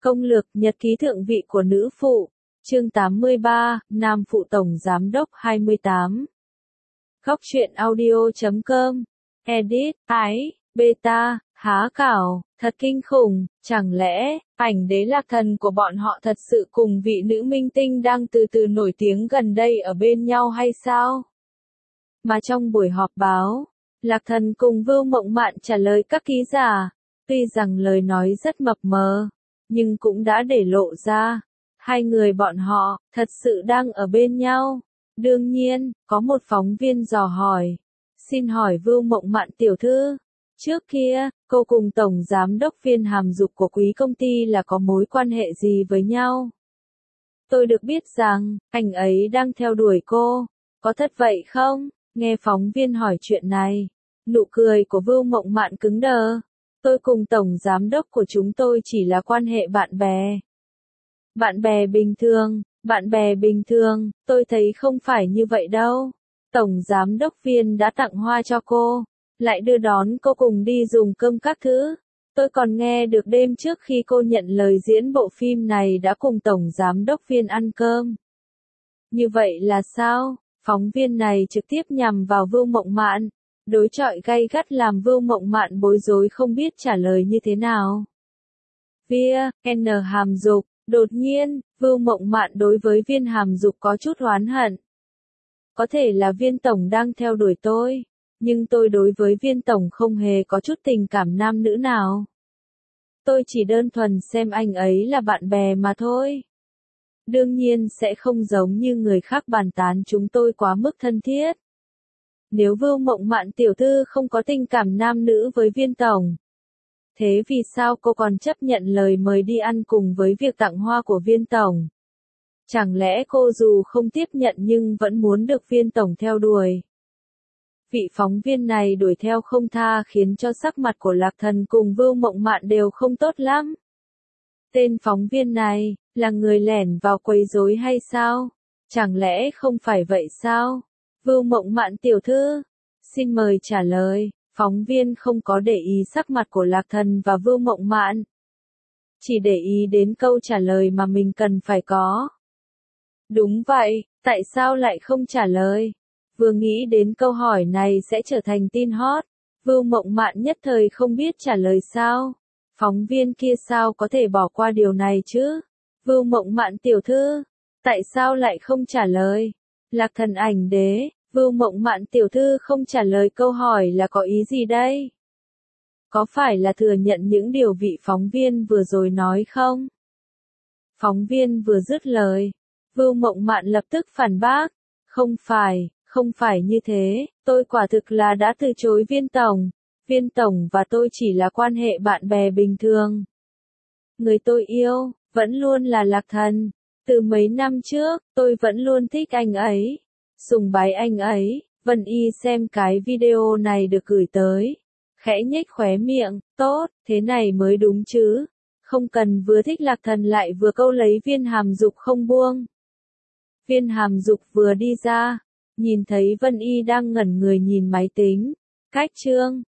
Công lược nhật ký thượng vị của nữ phụ, chương 83, Nam phụ tổng giám đốc 28. Góc truyện audio.com, edit, ái, beta, há cảo, thật kinh khủng, chẳng lẽ, ảnh đế lạc thần của bọn họ thật sự cùng vị nữ minh tinh đang từ từ nổi tiếng gần đây ở bên nhau hay sao? Mà trong buổi họp báo, Lạc Thần cùng Vưu Mộng Mạn trả lời các ký giả, tuy rằng lời nói rất mập mờ, nhưng cũng đã để lộ ra, hai người bọn họ, thật sự đang ở bên nhau. Đương nhiên, có một phóng viên dò hỏi, xin hỏi Vưu Mộng Mạn tiểu thư, trước kia, cô cùng tổng giám đốc Viên Hàm Dục của quý công ty là có mối quan hệ gì với nhau? Tôi được biết rằng, anh ấy đang theo đuổi cô, có thật vậy không? Nghe phóng viên hỏi chuyện này, nụ cười của Vưu Mộng Mạn cứng đờ. Tôi cùng tổng giám đốc của chúng tôi chỉ là quan hệ bạn bè. Bạn bè bình thường, tôi thấy không phải như vậy đâu. Tổng giám đốc Viên đã tặng hoa cho cô, lại đưa đón cô cùng đi dùng cơm các thứ. Tôi còn nghe được đêm trước khi cô nhận lời diễn bộ phim này đã cùng tổng giám đốc Viên ăn cơm. Như vậy là sao? Phóng viên này trực tiếp nhằm vào Vưu Mộng Mạn, đối chọi gay gắt làm Vưu Mộng Mạn bối rối không biết trả lời như thế nào. Viên Hàm Dục, đột nhiên, Vưu Mộng Mạn đối với Viên Hàm Dục có chút oán hận. Có thể là Viên tổng đang theo đuổi tôi, nhưng tôi đối với Viên tổng không hề có chút tình cảm nam nữ nào. Tôi chỉ đơn thuần xem anh ấy là bạn bè mà thôi. Đương nhiên sẽ không giống như người khác bàn tán chúng tôi quá mức thân thiết. Nếu Vưu Mộng Mạn tiểu thư không có tình cảm nam nữ với Viên tổng, thế vì sao cô còn chấp nhận lời mời đi ăn cùng với việc tặng hoa của Viên tổng? Chẳng lẽ cô dù không tiếp nhận nhưng vẫn muốn được Viên tổng theo đuổi? Vị phóng viên này đuổi theo không tha khiến cho sắc mặt của Lạc Thần cùng Vưu Mộng Mạn đều không tốt lắm. Tên phóng viên này, là người lẻn vào quấy rối hay sao? Chẳng lẽ không phải vậy sao? Vưu Mộng Mạn tiểu thư, xin mời trả lời. Phóng viên không có để ý sắc mặt của Lạc Thần và Vưu Mộng Mạn, chỉ để ý đến câu trả lời mà mình cần phải có. Đúng vậy, tại sao lại không trả lời? Vừa nghĩ đến câu hỏi này sẽ trở thành tin hot, Vưu Mộng Mạn nhất thời không biết trả lời sao. Phóng viên kia sao có thể bỏ qua điều này chứ? Vưu Mộng Mạn tiểu thư, tại sao lại không trả lời? Lạc Thần ảnh đế, Vưu Mộng Mạn tiểu thư không trả lời câu hỏi là có ý gì đây? Có phải là thừa nhận những điều vị phóng viên vừa rồi nói không? Phóng viên vừa dứt lời, Vưu Mộng Mạn lập tức phản bác, không phải như thế, tôi quả thực là đã từ chối Viên tổng và tôi chỉ là quan hệ bạn bè bình thường. Người tôi yêu, vẫn luôn là Lạc Thần. Từ mấy năm trước, tôi vẫn luôn thích anh ấy, sùng bái anh ấy. Vân Y xem cái video này được gửi tới, khẽ nhếch khóe miệng, tốt, thế này mới đúng chứ. Không cần vừa thích Lạc Thần lại vừa câu lấy Viên Hàm Dục không buông. Viên Hàm Dục vừa đi ra, nhìn thấy Vân Y đang ngẩn người nhìn máy tính, cách chương.